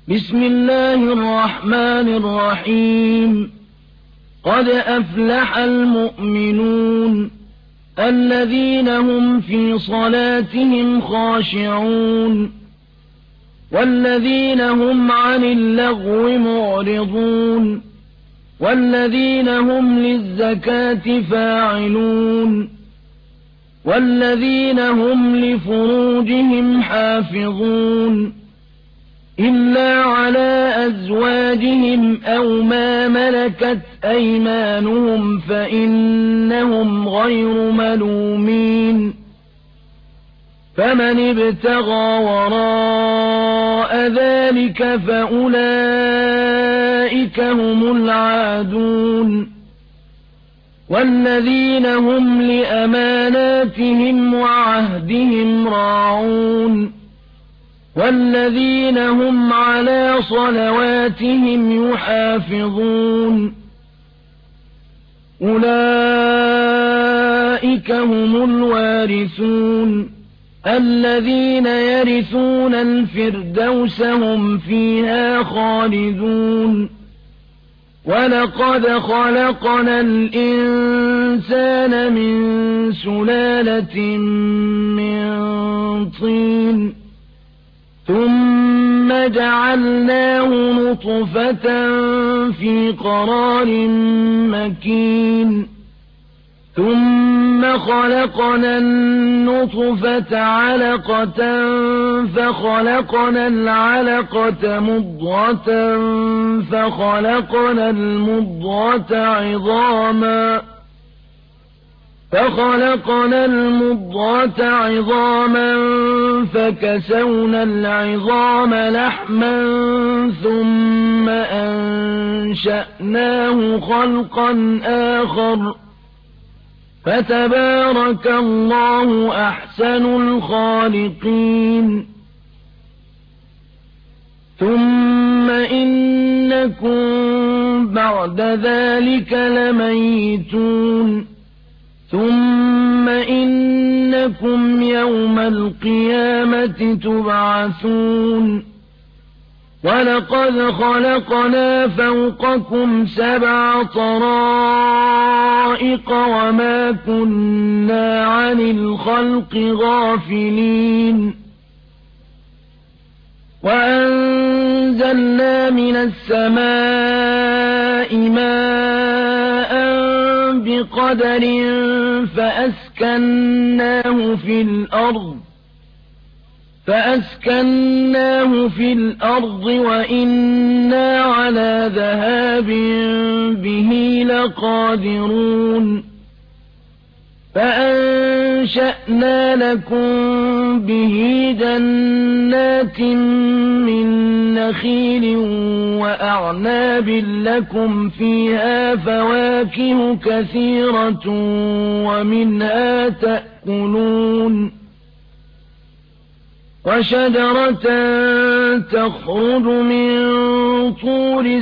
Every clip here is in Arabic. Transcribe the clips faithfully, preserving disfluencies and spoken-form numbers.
بسم الله الرحمن الرحيم قد أفلح المؤمنون الذين هم في صلاتهم خاشعون والذين هم عن اللغو معرضون والذين هم للزكاة فاعلون والذين هم لفروجهم حافظون إلا على أزواجهم أو ما ملكت أيمانهم فإنهم غير ملومين فمن ابتغى وراء ذلك فأولئك هم العادون والذين هم لأماناتهم وعهدهم راعون والذين هم على صلواتهم يحافظون أولئك هم الوارثون الذين يرثون الفردوس هم فيها خالدون ولقد خلقنا الإنسان من سلالة من طين ثم جعلناه نطفة في قرار مكين ثم خلقنا النطفة علقة فخلقنا العلقة مضغة فخلقنا المضغة عظاما فخلقنا المضغة عظاما فكسونا العظام لحما ثم أنشأناه خلقا آخر فتبارك الله أحسن الخالقين ثم إنكم بعد ذلك لميتون ثم إنكم يوم القيامة تبعثون ولقد خلقنا فوقكم سبع طرائق وما كنا عن الخلق غافلين وأنزلنا من السماء ماء بقدر فأسكناه في الأرض فأسكناه في الأرض وإنا على ذهاب به لقادرون فأنشأنا لكم به جنات من نخيل وأعناب لكم فيها فواكه كثيرة ومنها تأكلون وشجرة تخرج من طور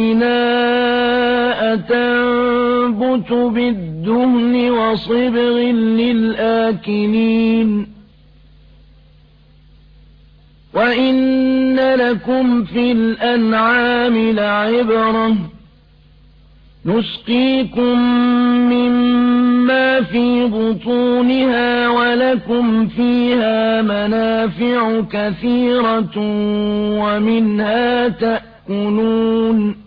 سيناء تنبت بالدهن وصبغ للآكلين وإن لكم في الأنعام لعبرة نسقيكم مما في بطونها ولكم فيها منافع كثيرة ومنها تأكلون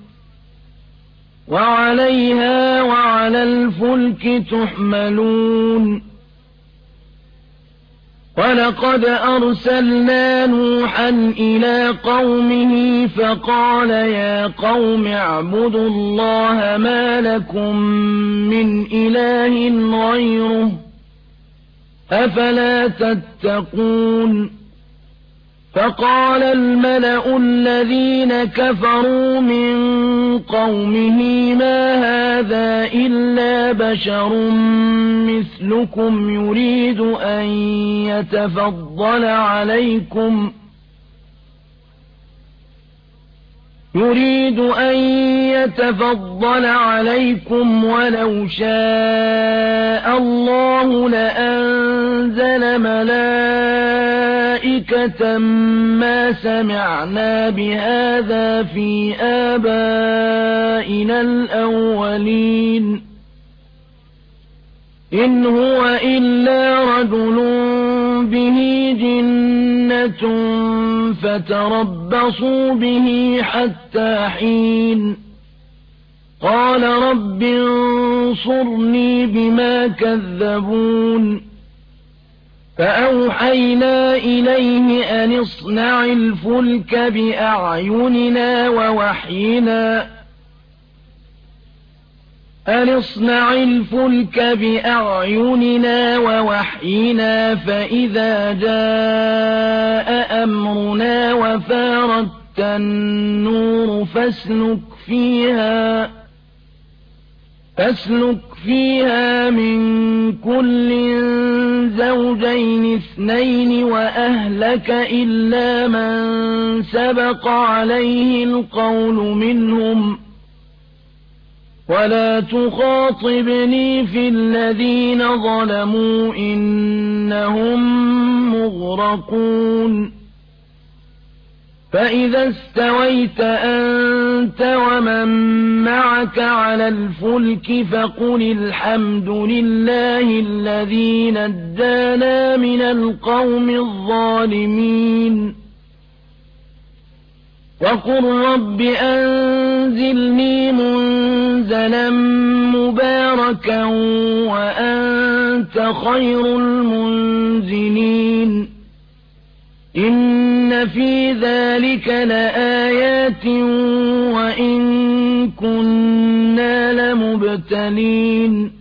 وعليها وعلى الفلك تحملون ولقد أرسلنا نوحا إلى قومه فقال يا قوم اعبدوا الله ما لكم من إله غيره أفلا تتقون فقال الملأ الذين كفروا من قومه ما هذا إلا بشر مثلكم يريد أن يتفضل عليكم يريد أن يتفضل عليكم ولو شاء الله لأنزل ملائكة مُشْرِكَةً مَا سَمِعْنَا بِهَذَا فِي آبَائِنَا الْأَوَّلِينَ إِنْ هُوَ إِلَّا رَجُلٌ بِهِ جِنَّةٌ فَتَرَبَّصُوا بِهِ حَتَّىٰ حِينٍ قَالَ رَبِّ انصُرْنِي بِمَا كَذَّبُونِ فَأَوْحَيْنَا إِلَيْهِ أَنِ اصْنَعِ الْفُلْكَ بِأَعْيُنِنَا وَوَحْيِنَا أَنِ اصْنَعِ الْفُلْكَ بِأَعْيُنِنَا وَوَحْيِنَا فَإِذَا جَاءَ أَمْرُنَا وَفَارَتِ النُّورُ فَاسْلُكْ فِيهَا فَاسْلُكْ فِيهَا مِن كُلٍّ زَوْجَيْنِ اثْنَيْنِ وَأَهْلَكَ إِلَّا مَن سَبَقَ عَلَيْهِ الْقَوْلُ مِنْهُمْ وَلَا تُخَاطِبْنِي فِي الَّذِينَ ظَلَمُوا إِنَّهُم مُّغْرَقُونَ فَإِذَا اسْتَوَيْتَ أَنتَ وَمَن مَّعَكَ عَلَى الْفُلْكِ فَقُلِ الْحَمْدُ لِلَّهِ الَّذِي نَجَّانَا مِنَ الْقَوْمِ الظَّالِمِينَ وَقُل رَّبِّ أَنزِلْنِي مُنزَلًا مُّبَارَكًا وَأَنتَ خَيْرُ الْمُنزِلِينَ إِنَّ فِي ذَلِكَ لَآيَاتٍ وَإِن كُنَّا لَمُبْتَلِينَ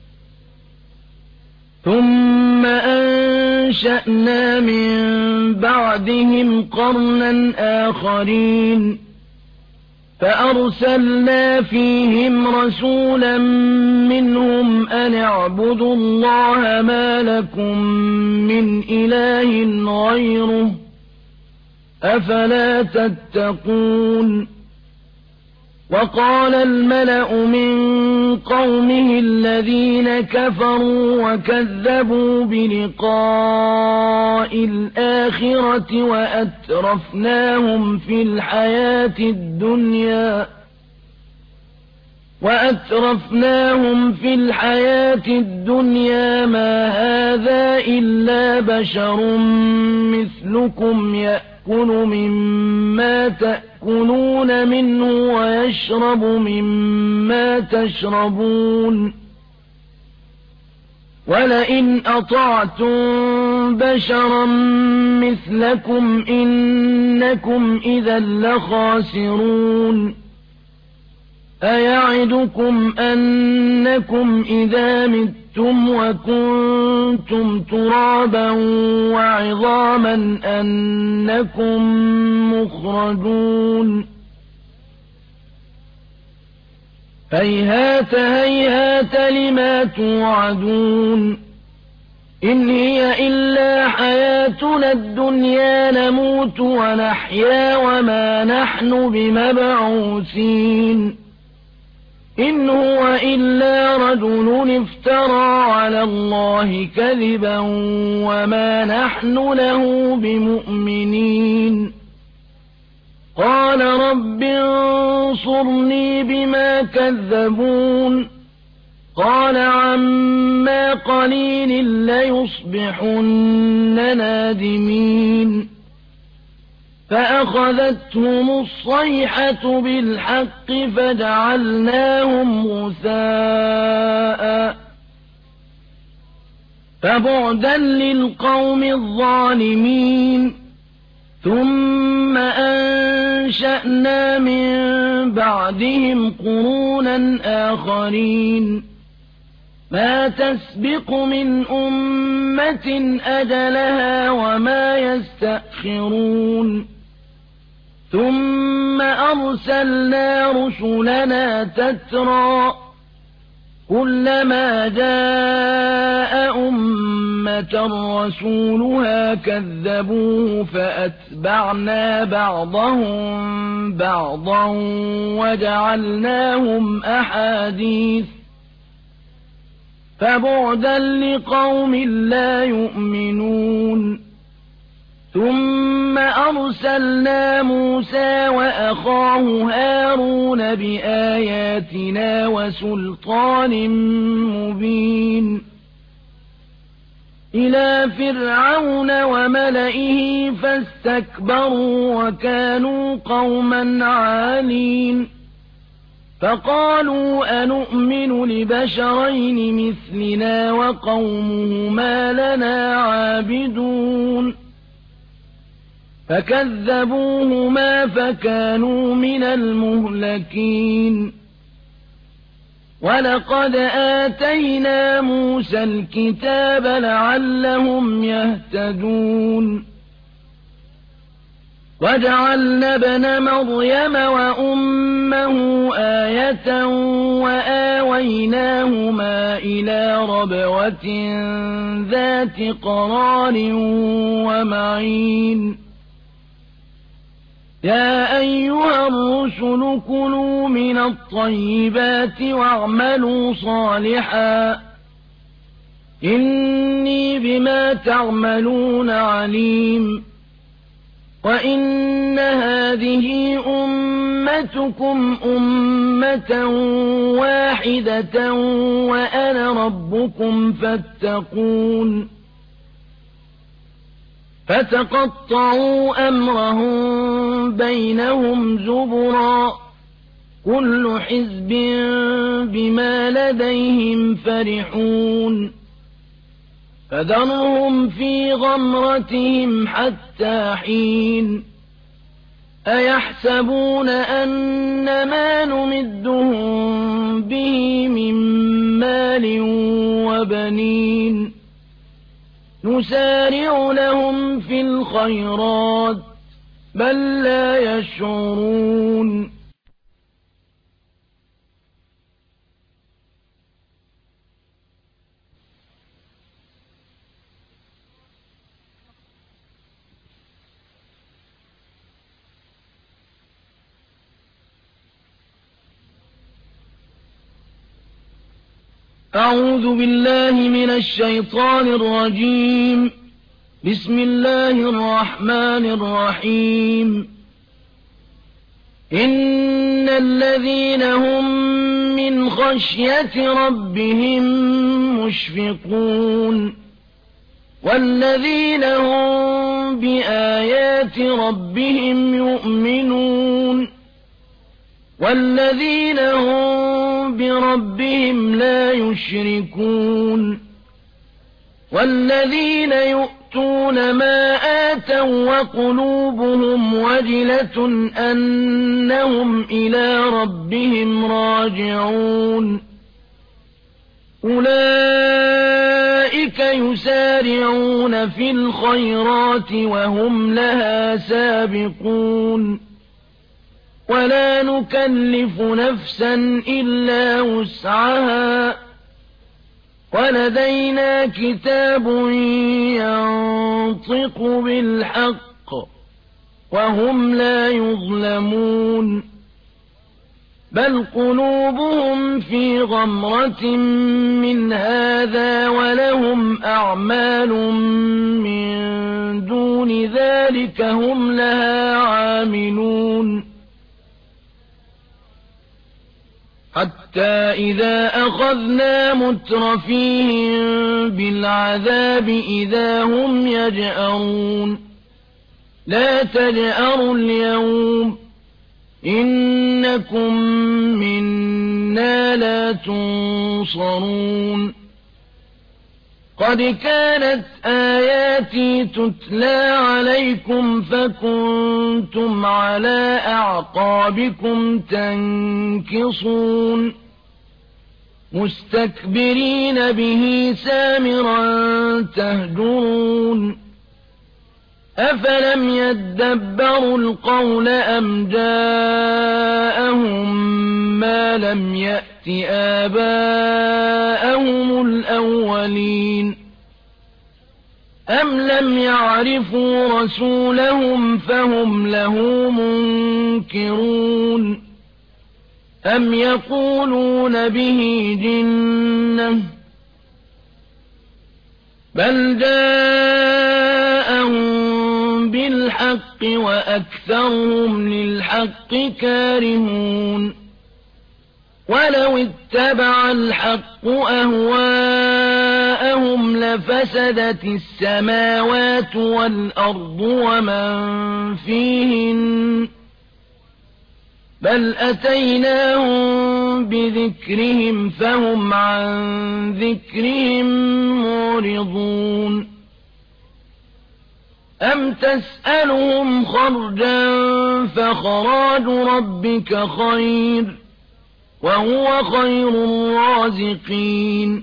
ثُمَّ أَنشَأْنَا مِن بَعْدِهِمْ قَرْنًا آخَرِينَ فَأَرْسَلْنَا فِيهِمْ رَسُولًا مِّنْهُمْ أَنِ اعْبُدُوا اللَّهَ مَا لَكُم مِّنْ إِلَٰهٍ غَيْرُهُ أَفَلَا تَتَّقُونَ وَقَالَ الْمَلَأُ مِن قَوْمِهِ الَّذِينَ كَفَرُوا وَكَذَّبُوا بِلِقَاءِ الْآخِرَةِ وَأَتْرَفْنَاهُمْ فِي الْحَيَاةِ الدُّنْيَا وَأَتْرَفْنَاهُمْ فِي الْحَيَاةِ الدُّنْيَا مَا هَٰذَا إِلَّا بَشَرٌ مِّثْلُكُمْ يَأْكُلُ مِمَّا تَأْكُلُونَ مِنْهُ وَيَشْرَبُ مِمَّا تَشْرَبُونَ وَلَئِنْ أَطَعْتُم بَشَرًا مِّثْلَكُمْ إِنَّكُمْ إِذًا لَّخَاسِرُونَ أَيَعِدُكُمْ أَنَّكُمْ إِذَا مِتُّمْ وَكُنتُمْ تُرَابًا وَعِظَامًا أَنَّكُم مُّخْرَجُونَ هَيْهَاتَ هَيْهَاتَ لِمَا تُوعَدُونَ إِنْ هِيَ إِلَّا حَيَاتُنَا الدُّنْيَا نَمُوتُ وَنَحْيَا وَمَا نَحْنُ بِمَبْعُوثِينَ إِنْ هُوَ إِلَّا رَجُلٌ افْتَرَىٰ عَلَى اللَّهِ كَذِبًا وَمَا نَحْنُ لَهُ بِمُؤْمِنِينَ قَالَ رَبِّ انصُرْنِي بِمَا كَذَّبُونِ قَالَ عَمَّا قَلِيلٍ لَّيُصْبِحُنَّ نَادِمِينَ فَأَخَذَتْهُمُ الصَّيْحَةُ بِالْحَقِّ فَجَعَلْنَاهُمْ غُثَاءً فَبُعْدًا لِّلْقَوْمِ الظَّالِمِينَ ثُمَّ أَنشَأْنَا مِن بَعْدِهِمْ قُرُونًا آخَرِينَ مَا تَسْبِقُ مِنْ أُمَّةٍ أَجَلَهَا وَمَا يَسْتَأْخِرُونَ ثُمَّ أَرْسَلْنَا رُسُلَنَا تَتْرَىٰ كُلَّمَا جَاءَ أُمَّةً رَّسُولُهَا كَذَّبُوهُ فَأَتْبَعْنَا بَعْضَهُم بَعْضًا وَجَعَلْنَاهُمْ أَحَادِيثَ فَبُعْدًا لِّقَوْمٍ لَّا يُؤْمِنُونَ ثُمَّ أَرْسَلْنَا مُوسَىٰ وَأَخَاهُ هَارُونَ بِآيَاتِنَا وَسُلْطَانٍ مُّبِينٍ إِلَىٰ فِرْعَوْنَ وَمَلَئِهِ فَاسْتَكْبَرُوا وَكَانُوا قَوْمًا عَالِينَ فَقَالُوا أَنُؤْمِنُ لِبَشَرَيْنِ مِثْلِنَا وَقَوْمُهُمَا لَنَا عَابِدُونَ فَكَذَّبُوهُمَا فَكَانُوا مِنَ الْمُهْلَكِينَ وَلَقَدْ آتَيْنَا مُوسَى الْكِتَابَ لَعَلَّهُمْ يَهْتَدُونَ وَجَعَلْنَا ابْنَ مَرْيَمَ وَأُمَّهُ آيَةً وَآوَيْنَاهُمَا إِلَىٰ رَبْوَةٍ ذَاتِ قَرَارٍ وَمَعِينٍ يَا أَيُّهَا الرُّسُلُ كُلُوا مِنَ الطَّيِّبَاتِ وَاعْمَلُوا صَالِحًا إِنِّي بِمَا تَعْمَلُونَ عَلِيمٌ وَإِنَّ هَٰذِهِ أُمَّتُكُمْ أُمَّةً وَاحِدَةً وَأَنَا رَبُّكُمْ فَاتَّقُونِ فَتَقَطَّعُوا أَمْرَهُم بَيْنَهُمْ زُبُرًا ۖ كُلُّ حِزْبٍ بِمَا لَدَيْهِمْ فَرِحُونَ فَذَرْهُمْ فِي غَمْرَتِهِمْ حَتَّىٰ حِينٍ أَيَحْسَبُونَ أَنَّمَا نُمِدُّهُم بِهِ مِن مَّالٍ وَبَنِينَ نُسَارِعُ لَهُمْ فِي الْخَيْرَاتِ بَل لَّا يَشْعُرُونَ أعوذ بالله من الشيطان الرجيم بسم الله الرحمن الرحيم إن الذين هم من خشية ربهم مشفقون والذين هم بآيات ربهم يؤمنون والذين هم بربهم لا يشركون والذين يؤتون ما آتوا وقلوبهم وجلة أنهم إلى ربهم راجعون أولئك يسارعون في الخيرات وهم لها سابقون ولا نكلف نفسا إلا وسعها ولدينا كتاب ينطق بالحق وهم لا يظلمون بل قلوبهم في غمرة من هذا ولهم أعمال من دون ذلك هم لها عاملون حتى إذا أخذنا مترفيهم بالعذاب إذا هم يجأرون لا تجأروا اليوم إنكم منا لا تنصرون قد كانت آياتي تتلى عليكم فكنتم على أعقابكم تنكصون مستكبرين به سامرا تهجرون أفلم يدبروا القول أم جاءهم ما لم يأت آباءهم الأولين أم لم يعرفوا رسولهم فهم له منكرون أم يقولون به جنة بل جاءهم بالحق وأكثرهم للحق كارهون ولو اتبع الحق أهواءهم لفسدت السماوات والأرض ومن فيهن بل أتيناهم بذكرهم فهم عن ذكرهم معرضون أم تسألهم خرجا فخراج ربك خير وهو خير الرازقين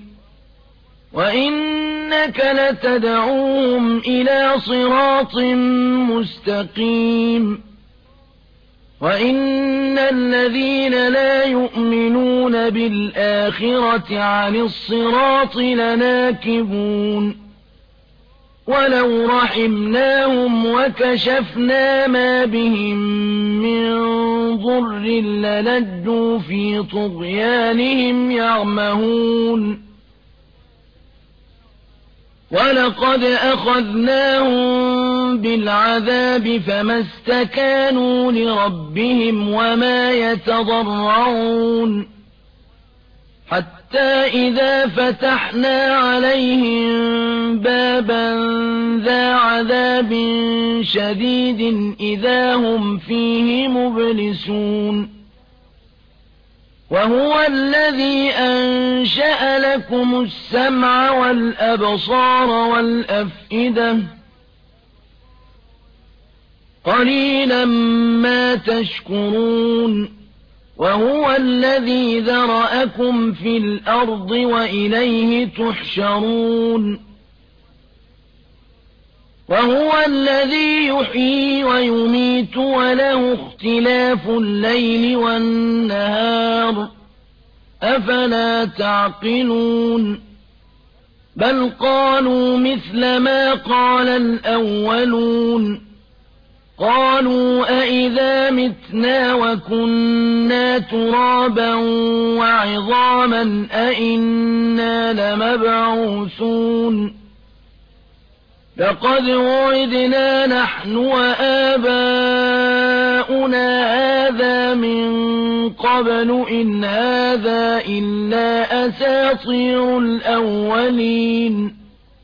وإنك لتدعوهم إلى صراط مستقيم وإن الذين لا يؤمنون بالآخرة عن الصراط لناكبون ولو رحمناهم وكشفنا ما بهم من ضر للجوا في طغيانهم يعمهون ولقد أخذناهم بالعذاب فما استكانوا لربهم وما يتضرعون حتى إذا فتحنا عليهم بابا ذا عذاب شديد إذا هم فيه مبلسون وهو الذي أنشأ لكم السمع والأبصار والأفئدة قليلا ما تشكرون وهو الذي ذرأكم في الأرض وإليه تحشرون وهو الذي يحيي ويميت وله اختلاف الليل والنهار أفلا تعقلون بل قالوا مثل ما قال الأولون قالوا أئذا متنا وكنا ترابا وعظاما أئنا لمبعوثون لقد وعدنا نحن وآباؤنا هذا من قبل إن هذا إلا أساطير الأولين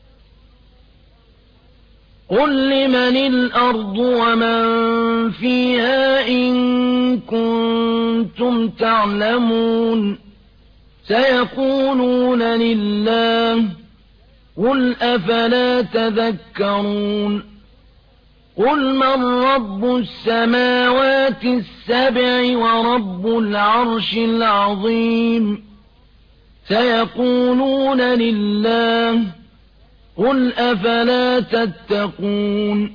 قل لمن الأرض ومن فيها إن كنتم تعلمون سيقولون لله قل أفلا تذكرون قل من رب السماوات السبع ورب العرش العظيم سيقولون لله قل أفلا تتقون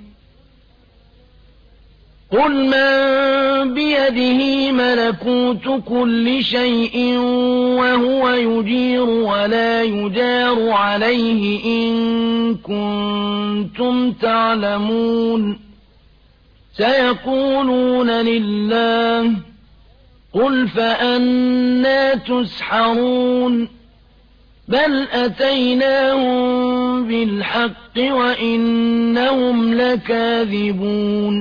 قل من بيده ملكوت كل شيء وهو يجير ولا يجار عليه إن كنتم تعلمون سيقولون لله قل فأنى تسحرون بل أتيناهم بالحق وإنهم لكاذبون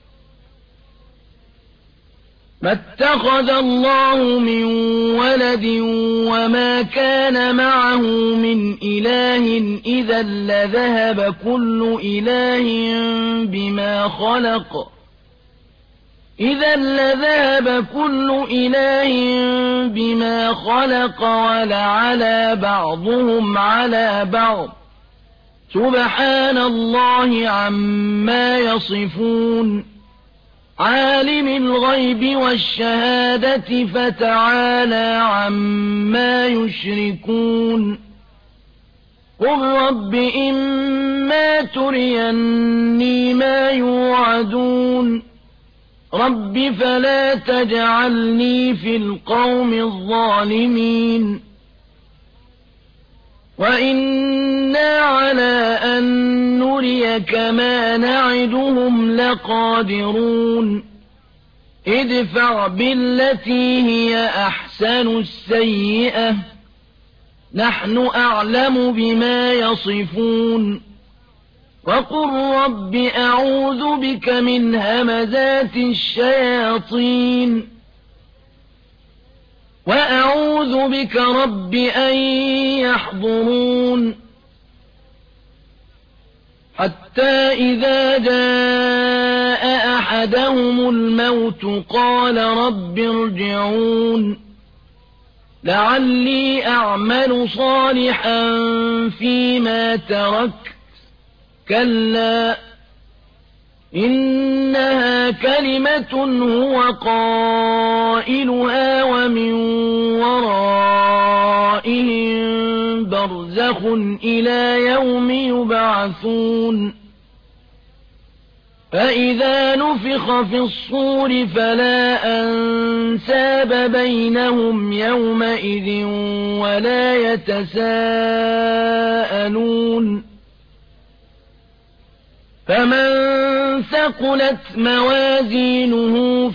ما اتخذ الله من ولد وما كان معه من إله إذا لذهب كل إله بما خلق إذا لذهب كل إله بما خلق ولعلى بعضهم على بعض سبحان الله عما يصفون عالم الغيب والشهادة فتعالى عما يشركون قل رب إما تريني ما يوعدون رب فلا تجعلني في القوم الظالمين وإنا على أن نريك ما نعدهم لقادرون ادفع بالتي هي أحسن السيئة نحن أعلم بما يصفون وقل رب أعوذ بك من همزات الشياطين وأعوذ بك رب أن يحضرون حتى إذا جاء أحدهم الموت قال رب ارجعون لعلي أعمل صالحا فيما تركت كلا إنها كلمة هو قائلها ومن ورائهم برزخ إلى يوم يبعثون فإذا نفخ في الصور فلا أنساب بينهم يومئذ ولا يتساءلون فمن ثقلت موازينه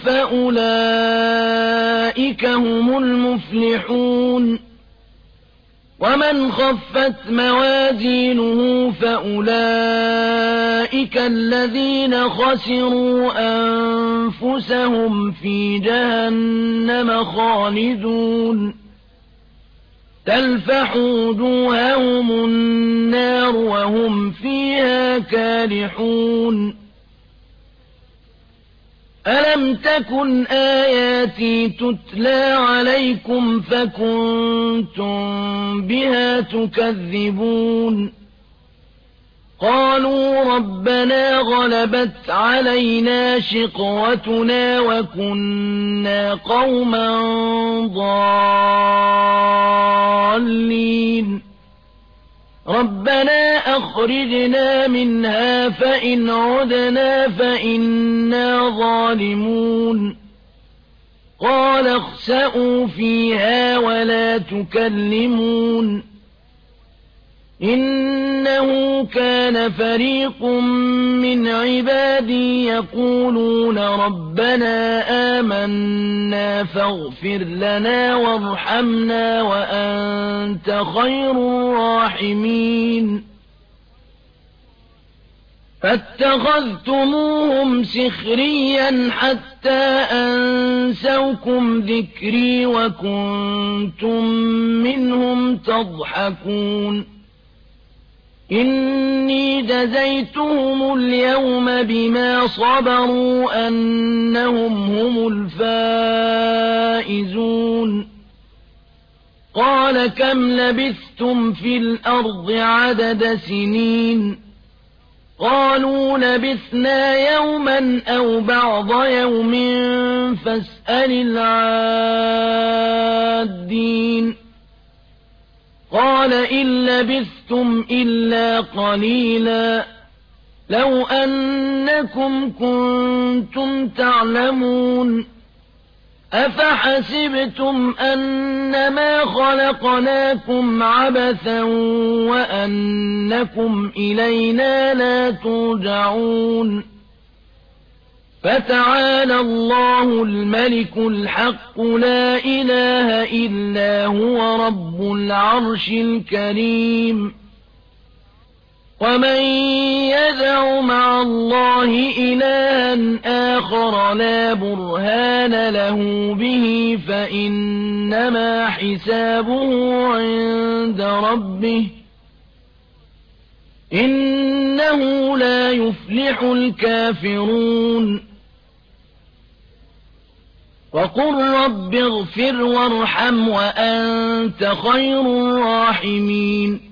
فأولئك هم المفلحون ومن خفت موازينه فأولئك الذين خسروا أنفسهم في جهنم خالدون تلفح وجوههم النار وهم فيها كالحون ألم تكن آياتي تتلى عليكم فكنتم بها تكذبون قالوا ربنا غلبت علينا شقوتنا وكنا قوما ضالين ربنا أخرجنا منها فإن عدنا فإنا ظالمون قال اخسئوا فيها ولا تكلمون إنه كان فريق من عبادي يقولون ربنا آمنا فاغفر لنا وارحمنا وأنت خير الراحمين فاتخذتموهم سخريا حتى أنسوكم ذكري وكنتم منهم تضحكون إني جزيتهم اليوم بما صبروا أنهم هم الفائزون قال كم لبثتم في الأرض عدد سنين قالوا لبثنا يوما أو بعض يوم فاسأل العادين قال إن لبثتم إلا قليلا لو أنكم كنتم تعلمون أفحسبتم أنما خلقناكم عبثا وأنكم إلينا لا ترجعون فتعالى الله الملك الحق لا إله إلا هو رب العرش الكريم ومن يدع مع الله إلها آخر لا برهان له به فإنما حسابه عند ربه إنه لا يفلح الكافرون وقل رب اغفر وارحم وأنت خير الراحمين